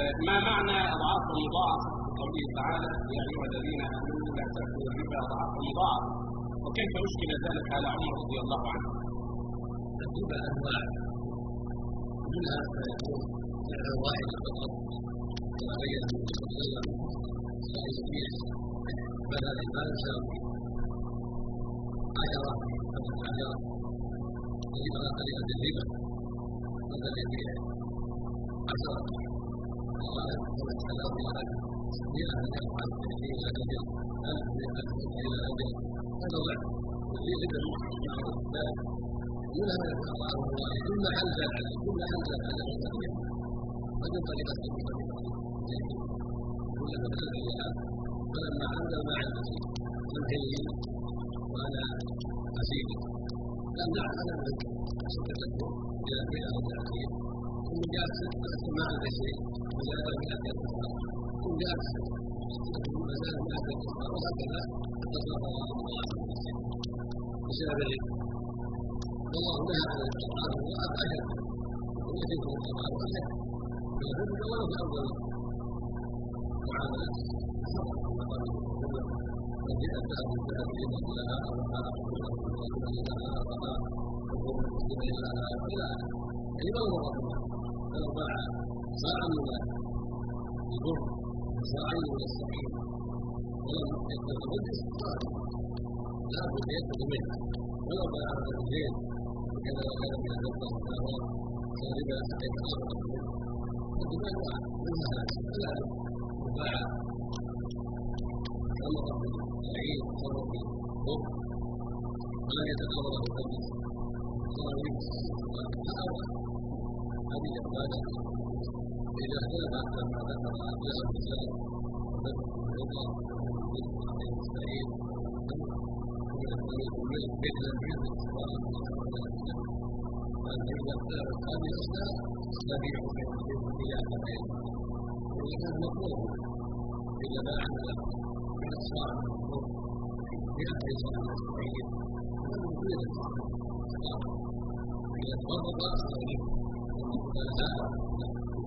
ما معنى أضعاف مضاعفة في قوله تعالى يا أيها الذين آمنوا لا تأكلوا الربا أضعافا مضاعفة، وكيف أشكل ذلك على عمر رضي الله عنه؟ الربا أنواع، منها ما يكون سعرا واحدا فقط كما بين النبي صلى الله عليه وسلم صحيح فيه بدل ما يساوي 10 15 يجب على طريقة الربا هذا الذي 10 قال ومن حلال لك 100 أن يفعل 20 إلى أجل 1000 إلى أجل هذا ضعف وفي ربا معروف ذلك منها ما يتقرع الله كل حل زاد عليه كل حل زاد على الطريقة هذه طريقة الربا كل مكان لها فلما عند ما عنده من هي وانا اسيدي لم نعلم ان سكته الى 100 او 30 ثم جاءت ما عند شيء وزاد 100 اخرى ثم جاءت ثم زاد 100 اخرى وهكذا تصرف الله بسبب الربا والله نهى عن الاضعاف واجل ويجب ان الاضعاف واجل فالربا ولو في افضل معاملات وجاء الذهب بالذهب لمن لها أربعة ومن لها أربعة ومن لها إلى يعني ما هو رقم فلو باع صاعا من البر صاعا من الصحيح ولم يتزوج صاعا لا بد يأخذ منها ولو باع رجلين وكذا وكذا من الفضة والدراهم فالربا حيث أصبح منه فالربا أنواع منها لا وباع تمر بالعين تمر بالضر ولم يتقرر بالتمس صار يمس هذه عباده اذا اختلف كما ذكر له الرجال وذكر الرضا عليه السعيد مثل البر فاذا اختلفت هذه الاشياء تبيع بين الخير واذا كان مطلوب اذا باع من الصاع المطلوب بأهل صاع الصعيد ولم يريد الصاع إذا تفرق صار له ثم قال لا